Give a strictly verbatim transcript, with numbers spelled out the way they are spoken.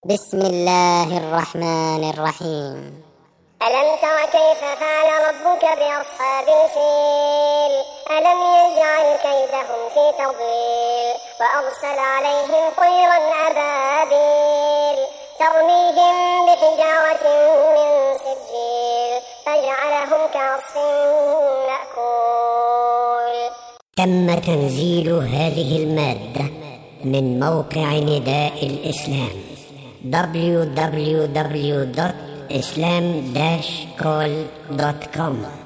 بسم الله الرحمن الرحيم. ألم تر كيف فعل ربك بأصحاب الفيل ألم يجعل كيدهم في تضليل وأرسل عليهم طيرا أبابيل ترميهم بحجارة من سجيل فجعلهم كعصف مأكول. تم تنزيل هذه المادة من موقع نداء الإسلام دبليو دبليو دبليو دوت islam dash call دوت كوم.